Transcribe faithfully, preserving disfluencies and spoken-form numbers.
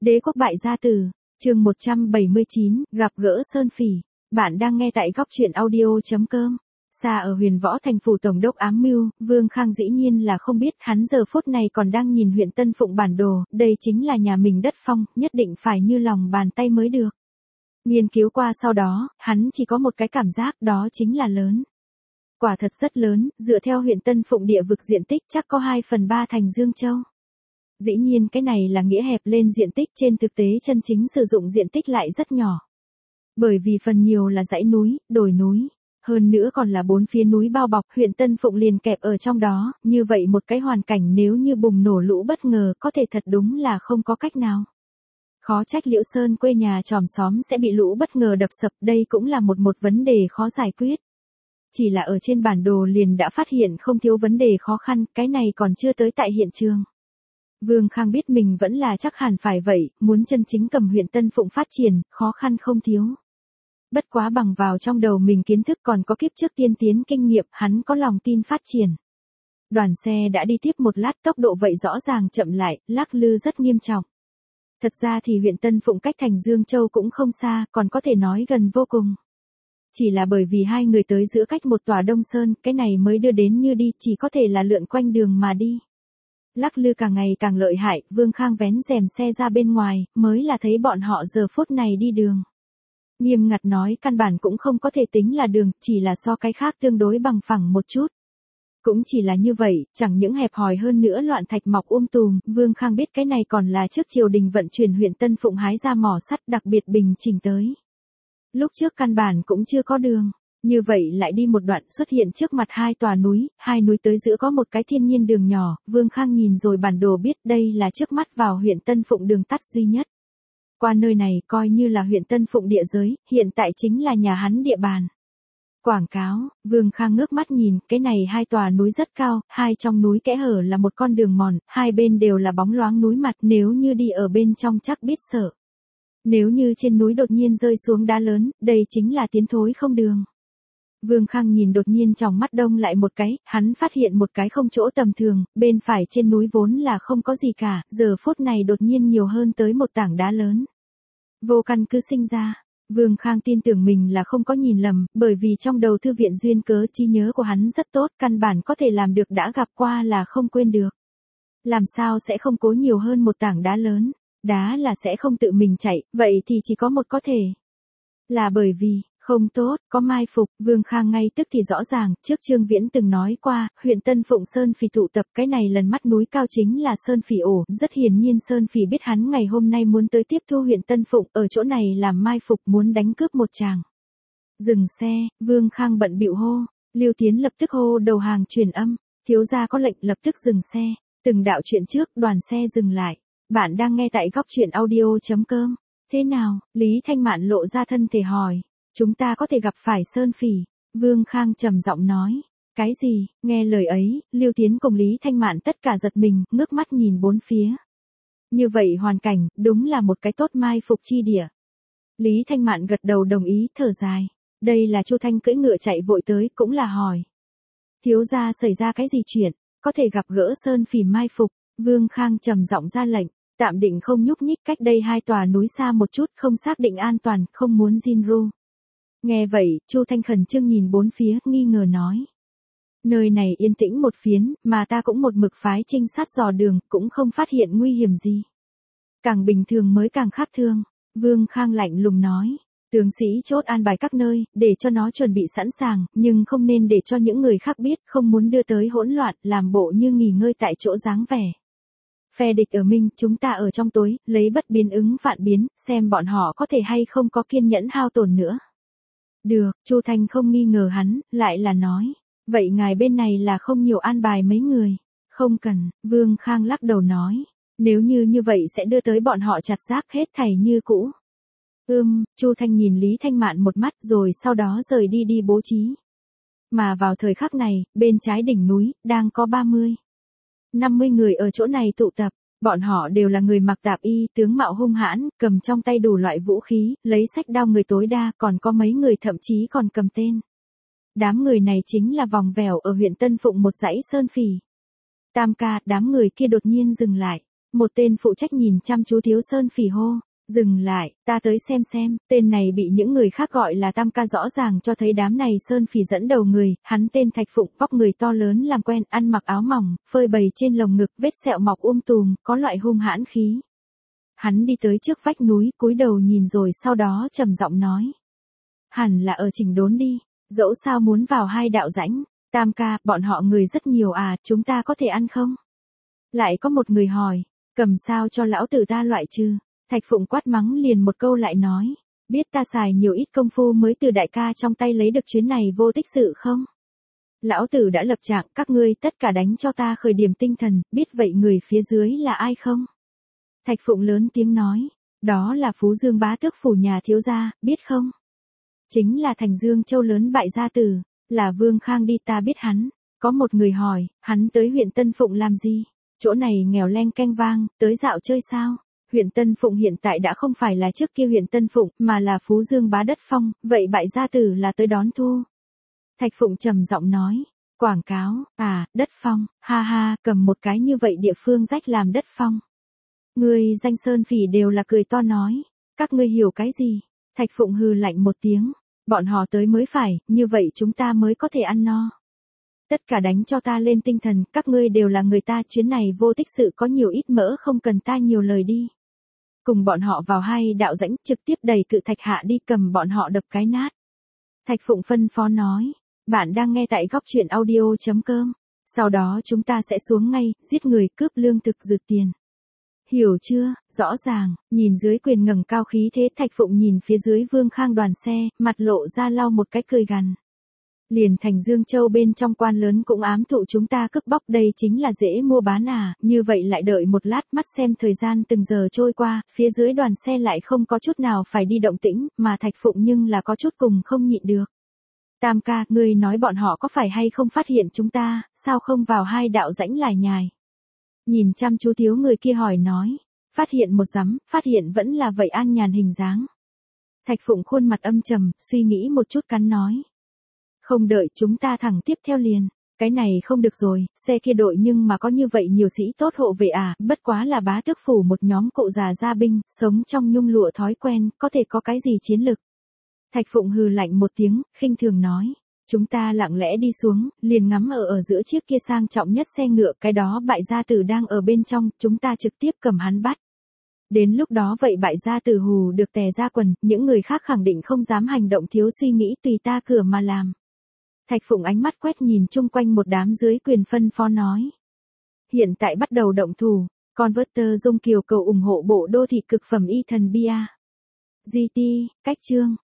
Đế quốc bại gia tử, chương một trăm bảy mươi chín, gặp gỡ Sơn Phỉ. Bạn đang nghe tại góc truyện audio chấm com. Xa ở Huyền Võ thành phủ tổng đốc ám mưu, Vương Khang dĩ nhiên là không biết hắn giờ phút này còn đang nhìn huyện Tân Phụng bản đồ, đây chính là nhà mình đất phong, nhất định phải như lòng bàn tay mới được. Nghiên cứu qua sau đó, hắn chỉ có một cái cảm giác đó chính là lớn. Quả thật rất lớn, dựa theo huyện Tân Phụng địa vực diện tích chắc có hai phần ba thành Dương Châu. Dĩ nhiên cái này là nghĩa hẹp lên diện tích, trên thực tế chân chính sử dụng diện tích lại rất nhỏ. Bởi vì phần nhiều là dãy núi, đồi núi, hơn nữa còn là bốn phía núi bao bọc, huyện Tân Phụng liền kẹp ở trong đó, như vậy một cái hoàn cảnh nếu như bùng nổ lũ bất ngờ có thể thật đúng là không có cách nào. Khó trách Liễu Sơn quê nhà chòm xóm sẽ bị lũ bất ngờ đập sập, đây cũng là một một vấn đề khó giải quyết. Chỉ là ở trên bản đồ liền đã phát hiện không thiếu vấn đề khó khăn, cái này còn chưa tới tại hiện trường. Vương Khang biết mình vẫn là chắc hẳn phải vậy, muốn chân chính cầm huyện Tân Phụng phát triển, khó khăn không thiếu. Bất quá bằng vào trong đầu mình kiến thức còn có kiếp trước tiên tiến kinh nghiệm, hắn có lòng tin phát triển. Đoàn xe đã đi tiếp một lát, tốc độ vậy rõ ràng chậm lại, lắc lư rất nghiêm trọng. Thật ra thì huyện Tân Phụng cách thành Dương Châu cũng không xa, còn có thể nói gần vô cùng. Chỉ là bởi vì hai người tới giữa cách một tòa Đông Sơn, cái này mới đưa đến như đi, chỉ có thể là lượn quanh đường mà đi. Lắc lư càng ngày càng lợi hại, Vương Khang vén rèm xe ra bên ngoài, mới là thấy bọn họ giờ phút này đi đường. Nghiêm ngặt nói căn bản cũng không có thể tính là đường, chỉ là so cái khác tương đối bằng phẳng một chút. Cũng chỉ là như vậy, chẳng những hẹp hòi hơn nữa loạn thạch mọc um tùm, Vương Khang biết cái này còn là trước triều đình vận chuyển huyện Tân Phụng hái ra mỏ sắt đặc biệt bình chỉnh tới. Lúc trước căn bản cũng chưa có đường. Như vậy lại đi một đoạn xuất hiện trước mặt hai tòa núi, hai núi tới giữa có một cái thiên nhiên đường nhỏ, Vương Khang nhìn rồi bản đồ biết đây là trước mắt vào huyện Tân Phụng đường tắt duy nhất. Qua nơi này coi như là huyện Tân Phụng địa giới, hiện tại chính là nhà hắn địa bàn. Quảng cáo, Vương Khang ngước mắt nhìn, cái này hai tòa núi rất cao, hai trong núi kẽ hở là một con đường mòn, hai bên đều là bóng loáng núi mặt, nếu như đi ở bên trong chắc biết sợ. Nếu như trên núi đột nhiên rơi xuống đá lớn, đây chính là tiến thối không đường. Vương Khang nhìn đột nhiên trong mắt đông lại một cái, hắn phát hiện một cái không chỗ tầm thường, bên phải trên núi vốn là không có gì cả, giờ phút này đột nhiên nhiều hơn tới một tảng đá lớn. Vô căn cứ sinh ra, Vương Khang tin tưởng mình là không có nhìn lầm, bởi vì trong đầu thư viện duyên cớ trí nhớ của hắn rất tốt, căn bản có thể làm được đã gặp qua là không quên được. Làm sao sẽ không cố nhiều hơn một tảng đá lớn, đá là sẽ không tự mình chạy, vậy thì chỉ có một có thể. Là bởi vì, không tốt, có mai phục, Vương Khang ngay tức thì rõ ràng, trước Trương Viễn từng nói qua, huyện Tân Phụng Sơn Phỉ tụ tập, cái này lần mắt núi cao chính là Sơn Phỉ ổ, rất hiển nhiên Sơn Phỉ biết hắn ngày hôm nay muốn tới tiếp thu huyện Tân Phụng, ở chỗ này làm mai phục muốn đánh cướp một chàng. Dừng xe, Vương Khang bận bịu hô, Lưu Tiến lập tức hô đầu hàng truyền âm, thiếu gia có lệnh lập tức dừng xe, từng đạo chuyện trước, đoàn xe dừng lại. Bạn đang nghe tại góc truyện audio chấm com. Thế nào, Lý Thanh Mạn lộ ra thân thể hỏi. Chúng ta có thể gặp phải Sơn Phỉ. Vương Khang trầm giọng nói. Cái gì, nghe lời ấy, Lưu Tiến cùng Lý Thanh Mạn tất cả giật mình, ngước mắt nhìn bốn phía. Như vậy hoàn cảnh, đúng là một cái tốt mai phục chi địa. Lý Thanh Mạn gật đầu đồng ý, thở dài. Đây là Chu Thanh cưỡi ngựa chạy vội tới, cũng là hỏi. Thiếu gia xảy ra cái gì chuyện, có thể gặp gỡ Sơn Phỉ mai phục. Vương Khang trầm giọng ra lệnh. Tạm định không nhúc nhích, cách đây hai tòa núi xa một chút, không xác định an toàn, không muốn Jinru. Nghe vậy, Chu Thanh khẩn trương nhìn bốn phía, nghi ngờ nói. Nơi này yên tĩnh một phiến, mà ta cũng một mực phái trinh sát dò đường, cũng không phát hiện nguy hiểm gì. Càng bình thường mới càng khác thường. Vương Khang lạnh lùng nói. Tướng sĩ chốt an bài các nơi, để cho nó chuẩn bị sẵn sàng, nhưng không nên để cho những người khác biết, không muốn đưa tới hỗn loạn, làm bộ như nghỉ ngơi tại chỗ dáng vẻ. Phe địch ở minh, chúng ta ở trong tối, lấy bất biến ứng vạn biến, xem bọn họ có thể hay không có kiên nhẫn hao tổn nữa. Được, Chu Thanh không nghi ngờ hắn, lại là nói. Vậy ngài bên này là không nhiều an bài mấy người. Không cần, Vương Khang lắc đầu nói. Nếu như như vậy sẽ đưa tới bọn họ chặt rác hết thảy như cũ. Ưm, Chu Thanh nhìn Lý Thanh Mạn một mắt rồi sau đó rời đi đi bố trí. Mà vào thời khắc này, bên trái đỉnh núi, đang có ba mươi. năm mươi người ở chỗ này tụ tập, bọn họ đều là người mặc tạp y, tướng mạo hung hãn, cầm trong tay đủ loại vũ khí, lấy sách đao người tối đa, còn có mấy người thậm chí còn cầm tên. Đám người này chính là vòng vèo ở huyện Tân Phụng một dãy Sơn Phỉ. Tam ca, đám người kia đột nhiên dừng lại. Một tên phụ trách nhìn chăm chú Thiếu Sơn Phỉ hô, dừng lại, ta tới xem xem, tên này bị những người khác gọi là Tam ca rõ ràng cho thấy đám này Sơn Phỉ dẫn đầu người, hắn tên Thạch Phụng, vóc người to lớn làm quen, ăn mặc áo mỏng, phơi bày trên lồng ngực, vết sẹo mọc um tùm, có loại hung hãn khí. Hắn đi tới trước vách núi, cúi đầu nhìn rồi sau đó trầm giọng nói. Hẳn là ở chỉnh đốn đi, dẫu sao muốn vào hai đạo rãnh, Tam ca, bọn họ người rất nhiều à, chúng ta có thể ăn không? Lại có một người hỏi, cầm sao cho lão tử ta loại trừ. Thạch Phụng quát mắng liền một câu lại nói, biết ta xài nhiều ít công phu mới từ đại ca trong tay lấy được chuyến này vô tích sự không? Lão tử đã lập trạng, các ngươi tất cả đánh cho ta khởi điểm tinh thần, biết vậy người phía dưới là ai không? Thạch Phụng lớn tiếng nói, đó là Phú Dương bá tước phủ nhà thiếu gia, biết không? Chính là Thành Dương Châu lớn bại gia tử, là Vương Khang đi ta biết hắn. Có một người hỏi, hắn tới huyện Tân Phụng làm gì? Chỗ này nghèo leng canh vang, tới dạo chơi sao? Huyện Tân Phụng hiện tại đã không phải là trước kia huyện Tân Phụng, mà là Phú Dương bá đất phong, vậy bại gia tử là tới đón thu. Thạch Phụng trầm giọng nói, quảng cáo, à, đất phong, ha ha, cầm một cái như vậy địa phương rách làm đất phong. Người danh Sơn Phỉ đều là cười to nói, các ngươi hiểu cái gì? Thạch Phụng hừ lạnh một tiếng, bọn họ tới mới phải, như vậy chúng ta mới có thể ăn no. Tất cả đánh cho ta lên tinh thần, các ngươi đều là người ta, chuyến này vô tích sự có nhiều ít mỡ không cần ta nhiều lời đi. Cùng bọn họ vào hai đạo rãnh, trực tiếp đẩy cự thạch hạ đi, cầm bọn họ đập cái nát. Thạch Phụng phân phó nói, bạn đang nghe tại góc truyện audio.com, sau đó chúng ta sẽ xuống ngay, giết người, cướp lương thực, rượt tiền. Hiểu chưa, rõ ràng, nhìn dưới quyền ngẩng cao khí thế. Thạch Phụng nhìn phía dưới Vương Khang đoàn xe, mặt lộ ra lau một cái cười gằn. Liền Thành Dương Châu bên trong quan lớn cũng ám thụ chúng ta cướp bóc, đây chính là dễ mua bán à, như vậy lại đợi một lát, mắt xem thời gian từng giờ trôi qua, phía dưới đoàn xe lại không có chút nào phải đi động tĩnh, mà Thạch Phụng nhưng là có chút cùng không nhịn được. Tam ca, ngươi nói bọn họ có phải hay không phát hiện chúng ta, sao không vào hai đạo rãnh lải nhải? Nhìn chăm chú thiếu người kia hỏi nói, phát hiện một rắm, phát hiện vẫn là vậy an nhàn hình dáng. Thạch Phụng khuôn mặt âm trầm, suy nghĩ một chút cắn nói. Không đợi chúng ta thẳng tiếp theo liền, cái này không được rồi, xe kia đội nhưng mà có như vậy nhiều sĩ tốt hộ vệ à, bất quá là bá tước phủ một nhóm cụ già gia binh, sống trong nhung lụa thói quen, có thể có cái gì chiến lực. Thạch Phụng hừ lạnh một tiếng, khinh thường nói. Chúng ta lặng lẽ đi xuống, liền ngắm ở ở giữa chiếc kia sang trọng nhất xe ngựa, cái đó bại gia tử đang ở bên trong, chúng ta trực tiếp cầm hắn bắt. Đến lúc đó vậy bại gia tử hù được tè ra quần, những người khác khẳng định không dám hành động thiếu suy nghĩ, tùy ta cửa mà làm. Thạch Phụng ánh mắt quét nhìn chung quanh một đám dưới quyền phân phó nói. Hiện tại bắt đầu động thủ, Converter Dung Kiều cầu ủng hộ bộ đô thị cực phẩm y thần bia. giê tê, cách chương.